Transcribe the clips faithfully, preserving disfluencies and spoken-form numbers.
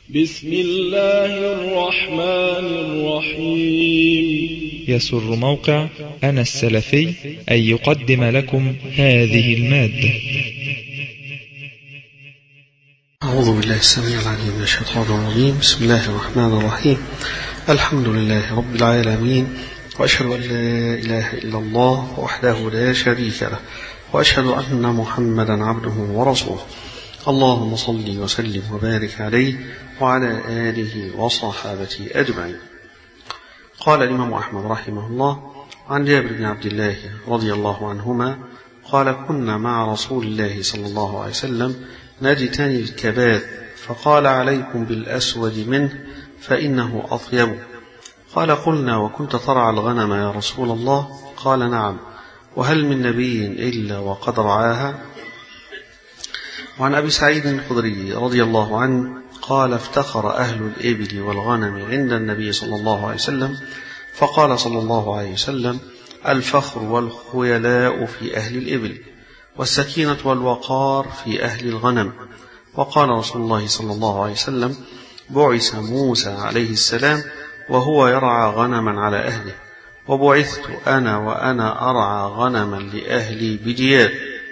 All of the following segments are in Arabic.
بسم الله الرحمن الرحيم. يسر موقع أنا السلفي أن يقدم لكم هذه المادة. أعوذ بالله السميع العليم من الشيطان الرجيم. بسم الله الرحمن الرحيم. الحمد لله رب العالمين، وأشهد أن لا إله إلا الله وحده لا شريك له، وأشهد أن محمدا عبده ورسوله. اللهم صل وسلم وبارك عليه وعلى آله وصحابته أجمعين. قال الإمام أحمد رحمه الله عن جابر بن عبد الله رضي الله عنهما قال: كنا مع رسول الله صلى الله عليه وسلم نجتني الكباد، فقال: عليكم بالأسود منه فإنه أطيب. قال: قلنا: وكنت ترعى الغنم يا رسول الله؟ قال: نعم. وهل من نبي إلا وقد رعاها؟ وعن أبي سعيد الخدري رضي الله عنه قال: افتخر أهل الإبل والغنم عند النبي صلى الله عليه وسلم، فقال صلى الله عليه وسلم: الفخر والخيلاء في أهل الإبل، والسكينة والوقار في أهل الغنم. وقال رسول الله صلى الله عليه وسلم: بعث موسى عليه السلام وهو يرعى غنما على أهله، وبعثت أنا وأنا أرعى غنما لأهلي بديار.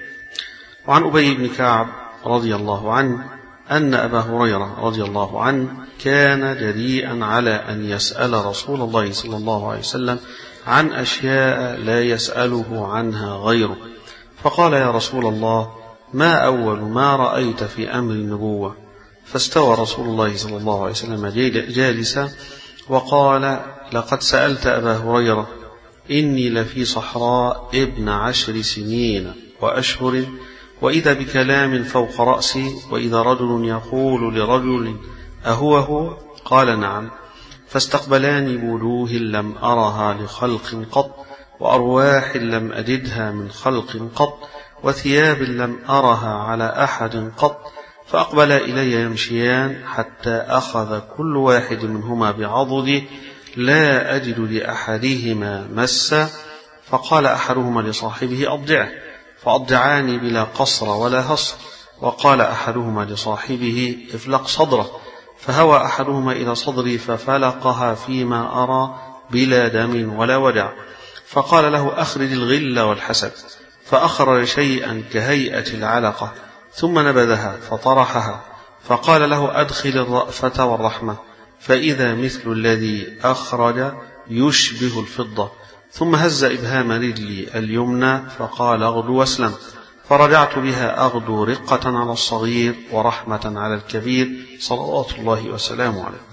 وعن أبي بن كعب رضي الله عنه أن أبا هريرة رضي الله عنه كان جريئا على أن يسأل رسول الله صلى الله عليه وسلم عن أشياء لا يسأله عنها غيره، فقال: يا رسول الله، ما أول ما رأيت في أمر النبوة؟ فاستوى رسول الله صلى الله عليه وسلم جالسا وقال: لقد سألت أبا هريرة، إني لفي صحراء ابن عشر سنين وأشهر، وإذا بكلام فوق رأسي، وإذا رجل يقول لرجل: أهو هو؟ قال: نعم. فاستقبلاني بوجوه لم أرها لخلق قط، وأرواح لم أجدها من خلق قط، وثياب لم أرها على أحد قط، فأقبلا إلي يمشيان حتى أخذ كل واحد منهما بعضده، لا أجد لأحدهما مسا، فقال أحدهما لصاحبه: أضجعه، فأضجعاني بلا قصر ولا هصر. وقال أحدهما لصاحبه: افلق صدره، فهوى أحدهما إلى صدري ففلقها فيما أرى بلا دم ولا وجع. فقال له: أخرج الغل والحسد، فأخرج شيئا كهيئة العلقة ثم نبذها فطرحها، فقال له: أدخل الرأفة والرحمة، فإذا مثل الذي أخرج يشبه الفضة. ثم هز إبهام رجلي اليمنى فقال: أغدو واسلم، فرجعت بها أغدو رقة على الصغير ورحمة على الكبير، صلوات الله وسلامه عليه.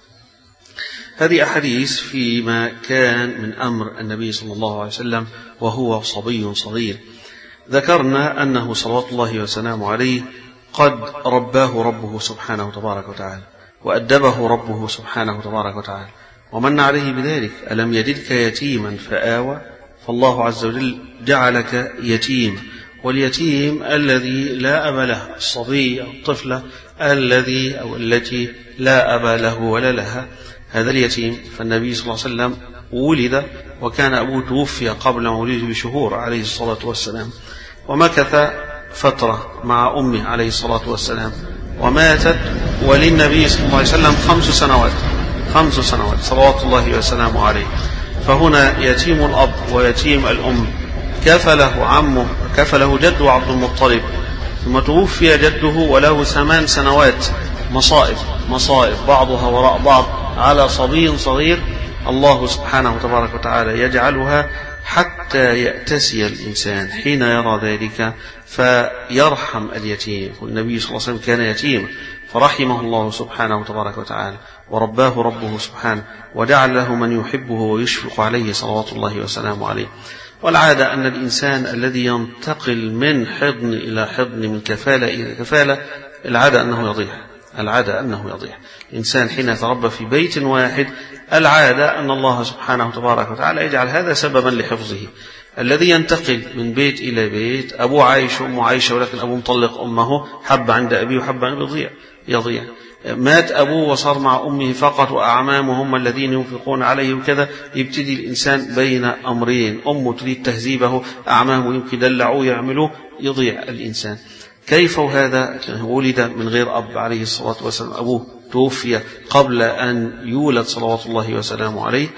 هذه أحاديث فيما كان من أمر النبي صلى الله عليه وسلم وهو صبي صغير. ذكرنا أنه صلوات الله وسلامه عليه قد رباه ربه سبحانه تبارك وتعالى، وأدبه ربه سبحانه تبارك وتعالى، ومن عليه بذلك: ألم يجدك يتيما فآوى؟ فالله عز وجل جعلك يتيم، واليتيم الذي لا أب له، الصبي أو الطفلة الذي أو التي لا أب له ولا لها، هذا اليتيم. فالنبي صلى الله عليه وسلم ولد وكان أبوه توفي قبل مولده بشهور عليه الصلاة والسلام، ومكث فترة مع أمه عليه الصلاة والسلام، وماتت وللنبي صلى الله عليه وسلم خمس سنوات خمس سنوات صلوات الله وسلامه عليه. فهنا يتيم الأب ويتيم الأم كفله عمه، كفله جده عبد المطلب، ثم توفي جده وله ثمان سنوات. مصائب مصائب بعضها وراء بعض على صبي صغير، الله سبحانه تبارك وتعالى يجعلها حتى يأتسي الإنسان حين يرى ذلك فيرحم اليتيم. والنبي صلى الله عليه وسلم كان يتيما فرحمه الله سبحانه تبارك وتعالى، ورباه ربه سبحانه، وجعل له من يحبه ويشفق عليه صلوات الله وسلامه عليه. والعادة أن الإنسان الذي ينتقل من حضن إلى حضن، من كفالة إلى كفالة، العادة أنه يضيع العادة أنه يضيع الإنسان حين يتربى في بيت واحد. العادة أن الله سبحانه تبارك وتعالى يجعل هذا سببا لحفظه. الذي ينتقل من بيت إلى بيت، أبوه عايش وأمه عايشة، ولكن أبوه مطلق أمه، حب عند أبيه وحب عند يضيع يضيع مات أبوه وصار مع أمه فقط، وأعمامه هم الذين ينفقون عليه وكذا، يبتدي الإنسان بين أمرين: أمه تريد تهذيبه، أعمامه يمكن دلعوه يعملوه، يضيع الإنسان. كيف هذا؟ ولد من غير أب عليه الصلاة والسلام، أبوه توفي قبل أن يولد صلوات الله وسلامه عليه.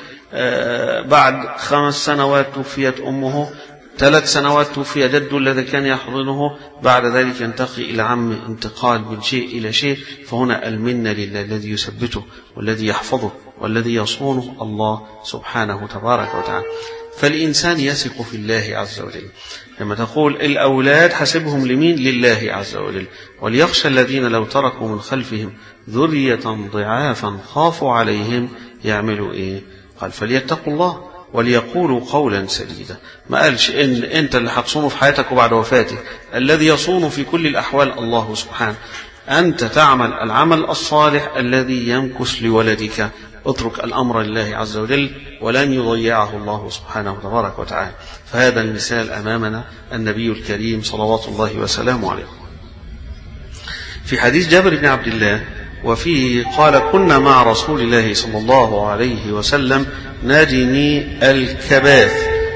بعد خمس سنوات توفيت أمه، ثلاث سنوات توفي جده الذي كان يحضنه، بعد ذلك ينتقل إلى عم انتقال من شيء إلى شيء. فهنا المنة لله الذي يثبته والذي يحفظه والذي يصونه الله سبحانه تبارك وتعالى. فالإنسان يثق في الله عز وجل. لما تقول الأولاد حسبهم لمين؟ لله عز وجل. وليخشى الذين لو تركوا من خلفهم ذرية ضعافا خافوا عليهم يعملوا إيه؟ قال فليتقوا الله وليقولوا قولا سديدا. ما قالش إن أنت اللي هتصونه في حياتك وبعد وفاتك، الذي يصون في كل الأحوال الله سبحانه. أنت تعمل العمل الصالح الذي يمكث لولدك، اترك الأمر لله عز وجل ولن يضيعه الله سبحانه تبارك وتعالى. فهذا المثال أمامنا النبي الكريم صلوات الله وسلامه عليه. في حديث جابر بن عبد الله وفيه قال كنا مع رسول الله صلى الله عليه وسلم نجني الكباث.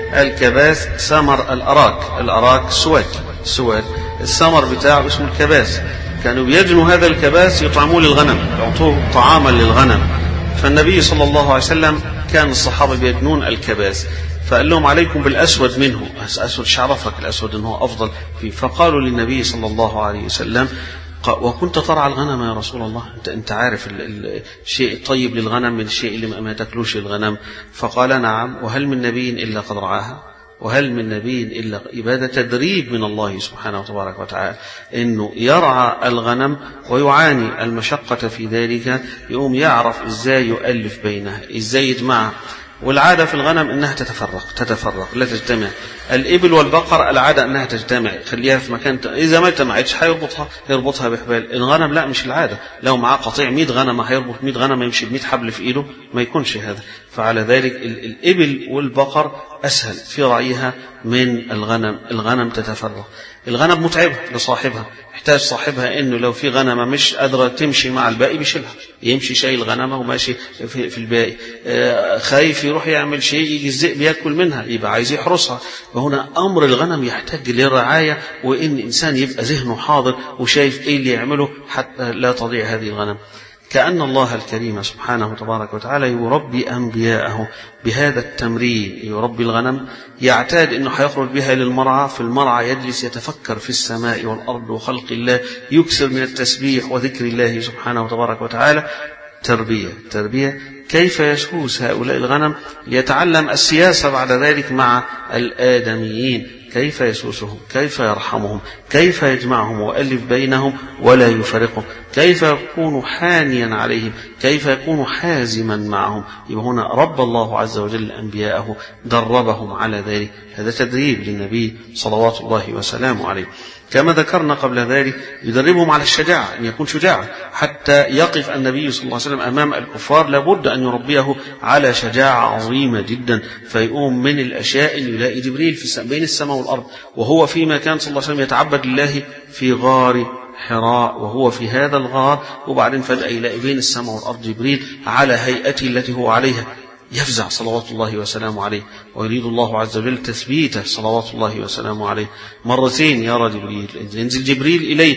الكباث ثمر الأراك، الأراك سواد، سواد الثمر بتاعه اسمه الكباث. كانوا بيجنوا هذا الكباث يطعموه للغنم، يعطوه طعاما للغنم. فالنبي صلى الله عليه وسلم كان الصحابة بيجنون الكباث، فقال لهم عليكم بالأسود منه. أسود شعرفك الأسود أنه أفضل فيه. فقالوا للنبي صلى الله عليه وسلم وكنت ترعى الغنم يا رسول الله، أنت, انت عارف الشيء الطيب للغنم من الشيء اللي ما تاكلوش الغنم. فقال نعم، وهل من نبي إلا قد رعاها، وهل من نبي إلا إبادة تدريب من الله سبحانه وتبارك وتعالى إنه يرعى الغنم ويعاني المشقة في ذلك، يقوم يعرف إزاي يؤلف بينها، إزاي يجمعها. والعادة في الغنم أنها تتفرق تتفرق لا تجتمع. الإبل والبقر العادة أنها تجتمع، خليها في مكان، إذا ما اجتمعتش هيربطها يربطها بحبال. الغنم لا، مش العادة. لو معاه قطيع مئة غنمة هيربط مئة غنمة، يمشي بمئة حبل في إيده، ما يكونش هذا. فعلى ذلك الإبل والبقر أسهل في رعيها من الغنم. الغنم تتفرق. الغنم متعبة لصاحبها، يحتاج صاحبها إنه لو في غنمة مش قادرة تمشي مع الباقي بيشيلها، يمشي شايل الغنمة وماشي في, في الباقي. آه خايف يروح يعمل شيء يجي الذئب يأكل منها، يبقى عايز يحرسها. وهنا أمر الغنم يحتاج للرعاية، وإن إنسان يبقى ذهنه حاضر وشايف إيه اللي يعمله حتى لا تضيع هذه الغنم. كأن الله الكريم سبحانه وتبارك وتعالى يربي أنبياءه بهذا التمرين. يربي الغنم، يعتاد أنه حيخرج بها للمرعى، في المرعى يجلس يتفكر في السماء والأرض وخلق الله، يكثر من التسبيح وذكر الله سبحانه وتبارك وتعالى. تربية تربية كيف يسوس هؤلاء الغنم، يتعلم السياسة بعد ذلك مع الآدميين، كيف يسوسهم، كيف يرحمهم، كيف يجمعهم ويؤلف بينهم ولا يفرقهم، كيف يكون حانيا عليهم، كيف يكون حازما معهم. يبقى هنا رب الله عز وجل أنبياءه، دربهم على ذلك. هذا تدريب للنبي صلوات الله وسلامه عليه. كما ذكرنا قبل ذلك يدربهم على الشجاعة، أن يكون شجاعا حتى يقف النبي صلى الله عليه وسلم أمام الكفار، لابد أن يربيه على شجاعة عظيمة جدا. فيقوم من الأشياء أن يلاقي جبريل في بين السماء والأرض، وهو فيما كان صلى الله عليه وسلم يتعبد لله في غار حراء، وهو في هذا الغار، وبعدين فجأة يلاقي بين السماء والأرض جبريل على هيئته التي هو عليها، يفزع صلوات الله وسلامه عليه، ويريد الله عز وجل تثبيته صلوات الله وسلامه عليه. مرتين يرى جبريل، ينزل جبريل إليه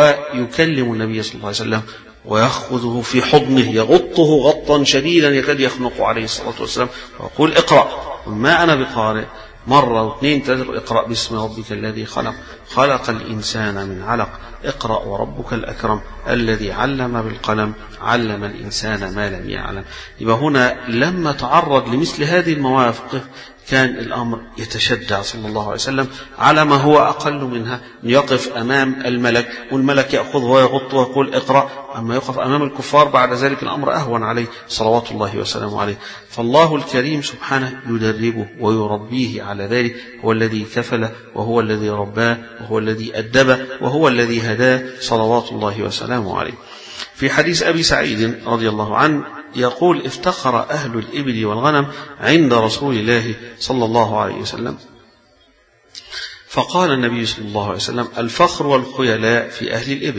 ويكلم النبي صلى الله عليه وسلم ويأخذه في حضنه، يغطه غطا شديدا يكاد يخنق عليه الصلاة والسلام، ويقول اقرأ، ما أنا بقارئ. مرة واثنين ثلاثة، اقرأ باسم ربك الذي خلق، خلق الإنسان من علق، اقرأ وربك الأكرم الذي علم بالقلم، علم الإنسان ما لم يعلم. يبقى هنا لما تعرض لمثل هذه المواقف كان الأمر يتشجع صلى الله عليه وسلم على ما هو أقل منها، يقف أمام الملك والملك يأخذه ويغطه ويقول اقرأ. أما يقف أمام الكفار بعد ذلك الأمر أهون عليه صلوات الله وسلامه عليه. فالله الكريم سبحانه يدربه ويربيه على ذلك، هو الذي كفله وهو الذي رباه وهو الذي أدبه وهو الذي هداه صلوات الله وسلامه عليه. في حديث أبي سعيد رضي الله عنه يقول افتقر أهل الإبل والغنم عند رسول الله صلى الله عليه وسلم، فقال النبي صلى الله عليه وسلم الفخر والخيلاء في أهل الإبل.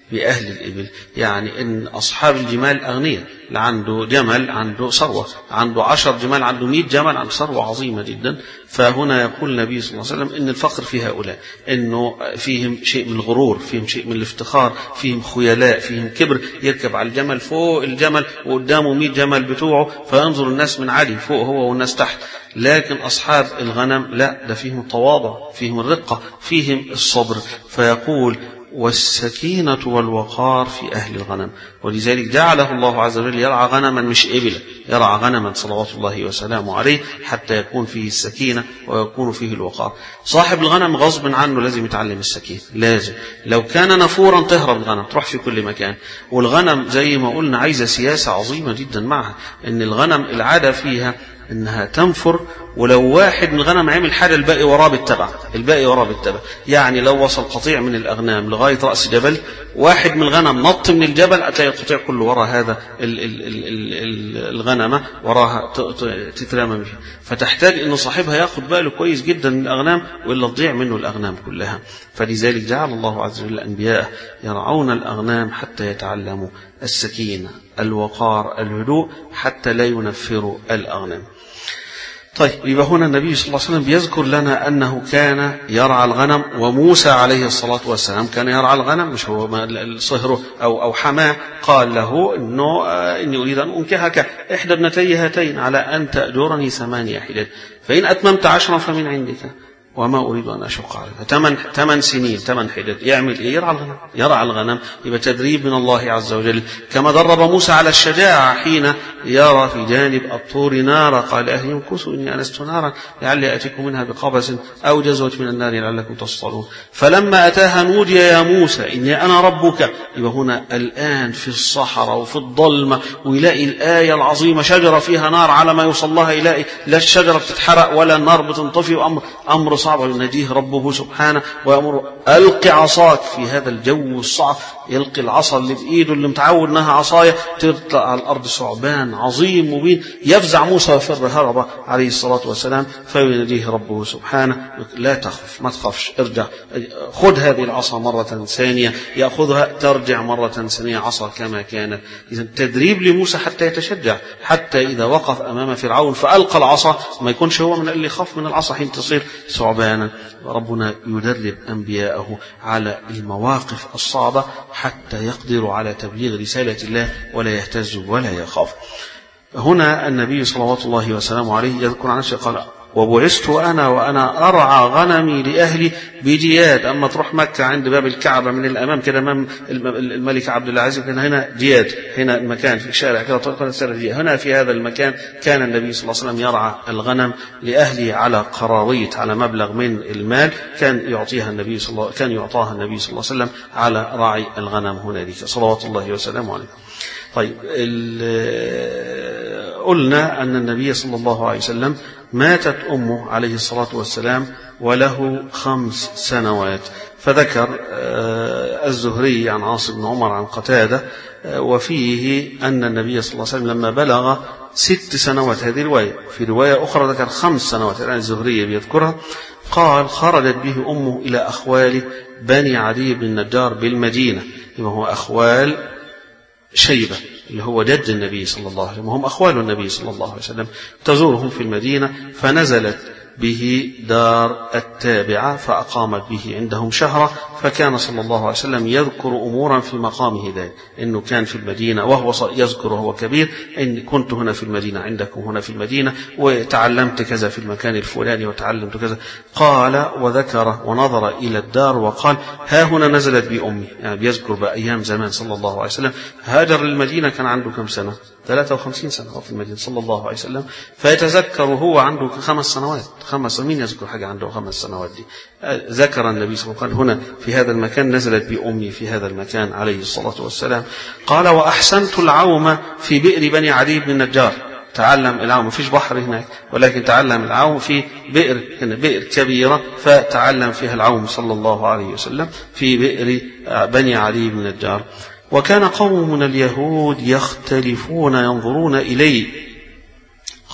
بأهل الإبل، يعني إن أصحاب الجمال أغنياء، اللي عنده جمل عنده ثروة، عنده عشر جمال عنده مئة جمل عنده ثروة عظيمة جدا. فهنا يقول النبي صلى الله عليه وسلم إن الفقر في هؤلاء إنه فيهم شيء من الغرور، فيهم شيء من الافتخار، فيهم خيلاء، فيهم كبر، يركب على الجمل فوق الجمل وقدامه مئة جمل بتوعه فينظر الناس من عالي فوق هو والناس تحت. لكن أصحاب الغنم لا، ده فيهم التواضع، فيهم الرقة، فيهم الصبر. فيقول والسكينة والوقار في أهل الغنم. ولذلك جعله الله عز وجل يرعى غنما مش إبلا، يرعى غنما صلوات الله وسلامه عليه حتى يكون فيه السكينة ويكون فيه الوقار. صاحب الغنم غصب عنه لازم يتعلم السكينة، لازم. لو كان نفورا تهرب الغنم تروح في كل مكان. والغنم زي ما قلنا عايزة سياسة عظيمة جدا معها، إن الغنم العادة فيها انها تنفر، ولو واحد من الغنم عمل حاجه الباقي وراه بالتبع، الباقي وراه بالتبع. يعني لو وصل قطيع من الاغنام لغايه راس جبل، واحد من الغنم نط من الجبل هتلاقي القطيع كله ورا هذا ال ال ال ال الغنمه وراها تترمى بها. فتحتاج ان صاحبها ياخد باله كويس جدا من الاغنام والا تضيع منه الاغنام كلها. فلذلك جعل الله عز وجل الانبياء يرعون الاغنام حتى يتعلموا السكينه، الوقار، الهدوء، حتى لا ينفروا الاغنام. طيب، يبقى هنا النبي صلى الله عليه وسلم بيذكر لنا أنه كان يرعى الغنم، وموسى عليه الصلاة والسلام كان يرعى الغنم، مش هو صهره أو أو حماه قال له إنه إني أريد أن أنكحك إحدى ابنتي هاتين على أن تأجرني ثمانية حجج، فإن أتممت عشرا فمن عندك وما أريد أن أشق عليك. ثمان ثمان سنين ثمان حجج. يعمل إيه؟ يرعى الغنم، يرعى الغنم. يبقى تدريب من الله عز وجل، كما درب موسى على الشجاعة حين يرى في جانب الطور نارا قال أهلي امكثوا إني أنست نارا لعلي آتيكم منها بقبس أو جزوة من النار لعلكم تصطلون. فلما أتاها نودي يا موسى إني أنا ربك. يبقى هنا الآن في الصحراء وفي الظلمة ويلاقي الآية العظيمة شجرة فيها نار، على ما يوصل لها يلاقي لا الشجرة بتتحرق ولا النار بتنطفي، وأمر أمر صعب. يناديه ربه سبحانه ويأمره ألقي عصاك. في هذا الجو الصعب يلقي العصا اللي بإيده اللي متعود أنها عصاية، تطلع على الأرض ثعبان عظيم مبين، يفزع موسى ويفر هرب عليه الصلاة والسلام. فيناديه ربه سبحانه لا تخف، ما تخافش، ارجع، خذ هذه العصا مرة ثانية، يأخذها ترجع مرة ثانية عصا كما كانت. إذا تدريب لموسى حتى يتشجع، حتى إذا وقف أمام فرعون فألقى العصا ما يكونش هو من اللي يخاف من العصا حين تصير ثعبان. ربنا يدرب أنبياءه على المواقف الصعبة حتى يقدروا على تبليغ رسالة الله ولا يهتز ولا يخاف. هنا النبي صلوات الله وسلامه عليه يذكر عن نفسه قال وبعثت أنا وأنا أرعى غنمي لأهلي بجياد. أما تروح مكة عند باب الكعبة من الأمام كده أمام الملك عبد العزيز كان هنا جياد، هنا المكان في الشارع كده طريقة السرية. هنا في هذا المكان كان النبي صلى الله عليه وسلم يرعى الغنم لأهله على قراضيت، على مبلغ من المال كان يعطيها النبي صلى الله كان يعطاها النبي صلى الله عليه وسلم على راعي الغنم هنالك صلوات الله وسلامه عليه. طيب، قلنا أن النبي صلى الله عليه وسلم ماتت أمه عليه الصلاة والسلام وله خمس سنوات. فذكر الزهري عن عاصم بن عمر عن قتادة وفيه أن النبي صلى الله عليه وسلم لما بلغ ست سنوات، هذه رواية، في رواية أخرى ذكر خمس سنوات، الآن الزهري بيذكرها، قال خرجت به أمه إلى أخوال بني عدي بن النجار بالمدينة. وهو أخوال شيبة اللي هو جد النبي صلى الله عليه وسلم، وهم أخوال النبي صلى الله عليه وسلم، تزورهم في المدينة. فنزلت به دار التابعة فأقامت به عندهم شهرا. فكان صلى الله عليه وسلم يذكر أمورا في مقامه ذلك، إنه كان في المدينة وهو يذكر وهو كبير إن كنت هنا في المدينة عندكم هنا في المدينة وتعلمت كذا في المكان الفلاني وتعلمت كذا. قال وذكر ونظر إلى الدار وقال ها هنا نزلت بأمي، يعني بيذكر بأيام زمان صلى الله عليه وسلم. هاجر للمدينة كان عنده كم سنة؟ ثلاثة وخمسين سنة في المدينة صلى الله عليه وسلم. فيتذكر هو عنده خمس سنوات، خمس مين يذكر حاجة عنده خمس سنوات دي؟ ذكر النبي صلى الله عليه وسلم هنا في هذا المكان نزلت بأمي في هذا المكان عليه الصلاة والسلام. قال وأحسنت العوم في بئر بني عدي بن النجار. تعلم العوم، مفيش بحر هناك، ولكن تعلم العوم في بئر، بئر كبيرة فتعلم فيها العوم صلى الله عليه وسلم في بئر بني عدي بن النجار. وكان قوم من اليهود يختلفون ينظرون إليه.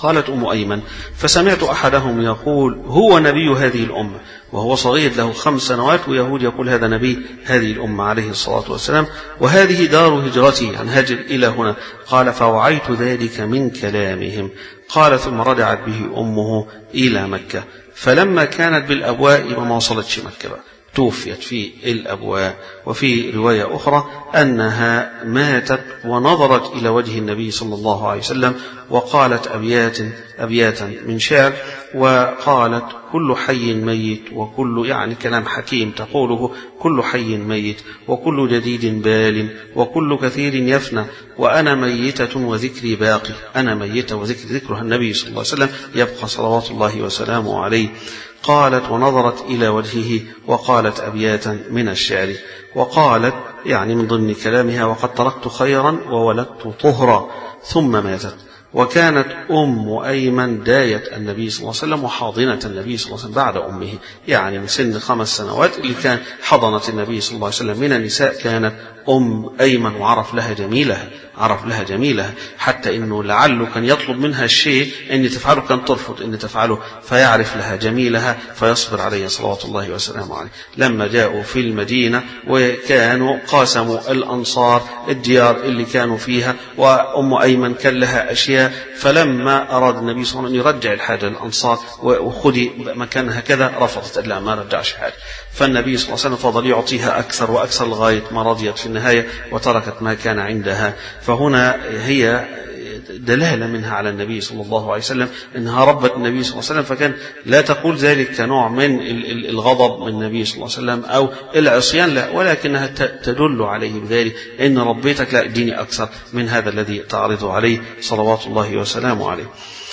قالت أم أيمن: فسمعت أحدهم يقول هو نبي هذه الأمة، وهو صغير له خمس سنوات، ويهود يقول هذا نبي هذه الأمة عليه الصلاة والسلام، وهذه دار هجرته، عن هاجر إلى هنا. قال: فوعيت ذلك من كلامهم. قال: ثم رجعت به أمه إلى مكة، فلما كانت بالأبواء وما وصلتش مكة بقى، توفيت في الأبواء. وفي رواية أخرى أنها ماتت ونظرت إلى وجه النبي صلى الله عليه وسلم وقالت أبيات أبياتا من شعر، وقالت: كل حي ميت، وكل يعني كلام حكيم تقوله: كل حي ميت، وكل جديد بال، وكل كثير يفنى، وأنا ميتة وذكري باقي. أنا ميتة وذكر ذكرها النبي صلى الله عليه وسلم يبقى صلوات الله وسلامه عليه. قالت: ونظرت إلى وجهه وقالت أبياتا من الشعر، وقالت يعني من ضمن كلامها: وقد تركت خيرا وولدت طهرا، ثم ماتت. وكانت أم أيمن داية النبي صلى الله عليه وسلم وحاضنة النبي صلى الله عليه وسلم بعد أمه، يعني من سن خمس سنوات اللي كان حضنت النبي صلى الله عليه وسلم من النساء كانت أم أيمن، وعرف لها جميلها، عرف لها جميلها، حتى إنه لعله كان يطلب منها الشيء أن تفعله كان ترفض أن تفعله، فيعرف لها جميلها فيصبر عليه صلوات الله وسلامه عليه. لما جاءوا في المدينة وكانوا قاسموا الأنصار الديار اللي كانوا فيها، وأم أيمن كان لها أشياء، فلما أراد النبي صلى الله عليه وسلم أن يرجع الحاجة للأنصار وخذي مكانها كذا، رفضت، لا ما رجعش حاجة. فالنبي صلى الله عليه وسلم فضل يعطيها أكثر وأكثر لغاية ما رضيت في النهاية وتركت ما كان عندها. فهنا هي دلالة منها على النبي صلى الله عليه وسلم أنها ربت النبي صلى الله عليه وسلم، فكان لا تقول ذلك كنوع من الغضب من النبي صلى الله عليه وسلم أو العصيان، لا، ولكنها تدل عليه بذلك أن ربيتك لا اديني أكثر من هذا الذي تعرض عليه صلوات الله وسلامه عليه.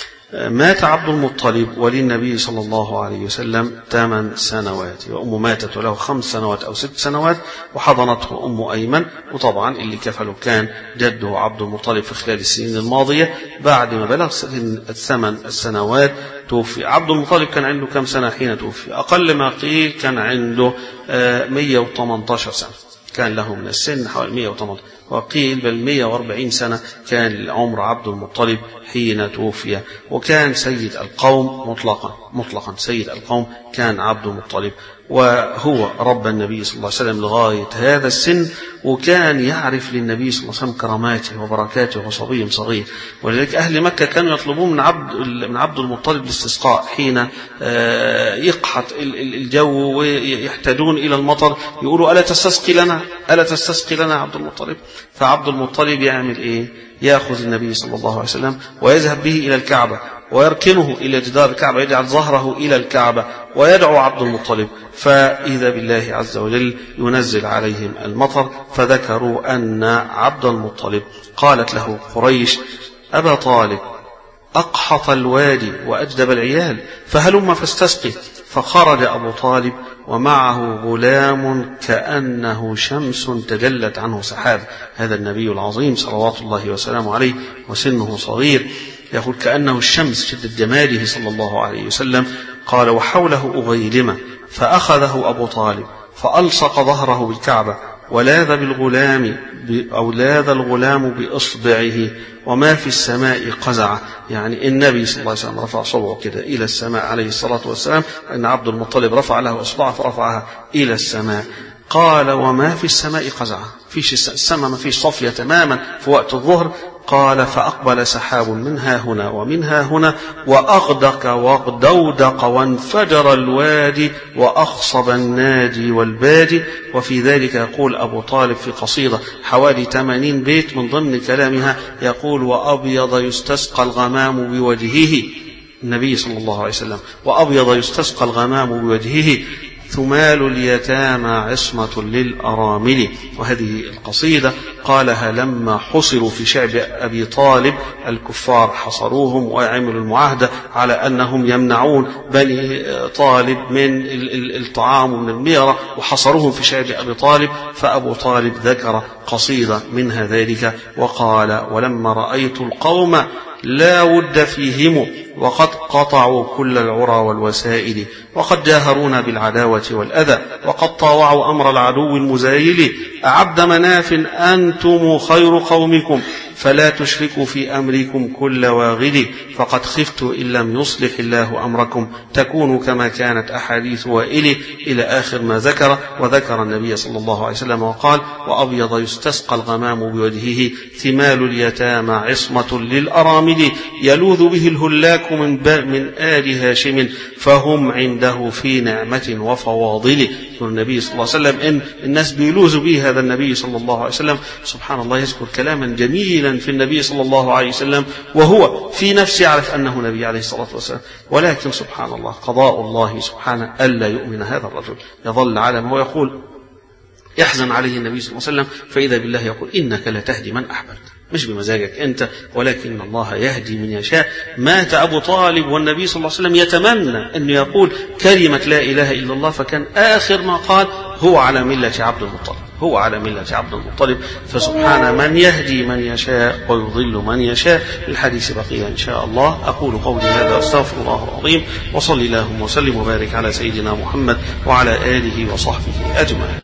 مات عبد المطلب وللنبي صلى الله عليه وسلم ثمان سنوات، وأمه ماتت وله خمس سنوات أو ست سنوات، وحضنته أم أيمن. وطبعا اللي كفله كان جده عبد المطلب في خلال السنين الماضية. بعد ما بلغ الثمان السنوات توفي. عبد المطلب كان عنده كم سنة حين توفي؟ أقل ما قيل كان عنده مئة وثمانية عشر سنة، كان له من السن حوالي مئة وثمانية عشر، وقيل بل مئة وأربعين سنة كان عمر عبد المطلب حين توفي. وكان سيد القوم مطلقا مطلقا سيد القوم كان عبد المطلب، وهو رب النبي صلى الله عليه وسلم لغاية هذا السن، وكان يعرف للنبي صلى الله عليه وسلم كراماته وبركاته وصبي صغير. ولذلك أهل مكة كانوا يطلبون من عبد من عبد المطلب الاستسقاء حين يقحط الجو ويحتاجون إلى المطر، يقولوا: ألا تستسقي لنا ألا تستسقي لنا عبد المطلب؟ فعبد المطلب يعمل إيه؟ يأخذ النبي صلى الله عليه وسلم ويذهب به إلى الكعبة ويركنه إلى جدار الكعبة، يجعل ظهره إلى الكعبة ويدعو عبد المطلب، فإذا بالله عز وجل ينزل عليهم المطر. فذكروا أن عبد المطلب قالت له قريش: أبا طالب أقحط الوادي وأجدب العيال، فهلم فاستسقي. فخرج أبو طالب ومعه غلام كأنه شمس تجلت عنه سحاب. هذا النبي العظيم صلوات الله وسلامه عليه وسنه صغير، يقول كأنه الشمس شدة جماله صلى الله عليه وسلم. قال: وحوله أغيلمة، فأخذه أبو طالب فألصق ظهره بالكعبة، ولاذ بالغلام أو لاذ الغلام بإصبعه، وما في السماء قزعة. يعني النبي صلى الله عليه وسلم رفع صبعه كده إلى السماء عليه الصلاة والسلام، أن عبد المطلب رفع له إصبعه فرفعها إلى السماء. قال: وما في السماء قزعة، فيش السماء ما فيش صفية تماما في وقت الظهر. قال: فأقبل سحاب من ها هنا ومن ها هنا، وأغدق واغدودق وانفجر الوادي وأخصب النادي والبادي. وفي ذلك يقول أبو طالب في قصيدة حوالي ثمانين بيت من ضمن كلامها، يقول: وأبيض يستسقى الغمام بوجهه، النبي صلى الله عليه وسلم، وأبيض يستسقى الغمام بوجهه، ثمال اليتامى عصمة للأرامل. وهذه القصيدة قالها لما حصروا في شعب أبي طالب، الكفار حصروهم وعملوا المعاهدة على أنهم يمنعون بني طالب من الطعام ومن الميرة، وحصروهم في شعب أبي طالب. فأبو طالب ذكر قصيدة منها ذلك وقال: ولما رأيت القوم لا ود فيهم، وقد قطعوا كل العرى والوسائل، وقد جاهرونا بالعداوة والأذى، وقد طاوعوا أمر العدو المزايل. أعبد مناف أنتم خير قومكم، فلا تشركوا في أمركم كل واغد فقد خفت إن لم يصلح الله أمركم تكونوا كما كانت أحاديث وائل إلى آخر ما ذكر. وذكر النبي صلى الله عليه وسلم وقال: وأبيض يستسقى الغمام بوجهه ثمال اليتامى عصمة للأرامل يلوذ به الهلاك من, من آل هاشم فهم عنده في نعمة وفواضل. يقول النبي صلى الله عليه وسلم إن الناس بيلوذ به هذا النبي صلى الله عليه وسلم. سبحان الله، يذكر كلاما جميلا في النبي صلى الله عليه وسلم وهو في نفسه يعرف أنه نبي عليه الصلاة والسلام، ولكن سبحان الله قضاء الله سبحانه ألا يؤمن هذا الرجل، يظل على ما هو يقول، يحزن عليه النبي صلى الله عليه وسلم، فإذا بالله يقول: إنك لتهدي من أحببت، مش بمزاجك أنت ولكن الله يهدي من يشاء. مات أبو طالب والنبي صلى الله عليه وسلم يتمنى أن يقول كلمة لا إله إلا الله، فكان آخر ما قال: هو على ملة عبد المطلب، هو على ملة عبد المطلب. فسبحان من يهدي من يشاء ويضل من يشاء. الحديث بقية إن شاء الله. أقول قولي هذا أستغفر الله العظيم، وصلي اللهم وسلم وبارك على سيدنا محمد وعلى آله وصحبه أجمعين.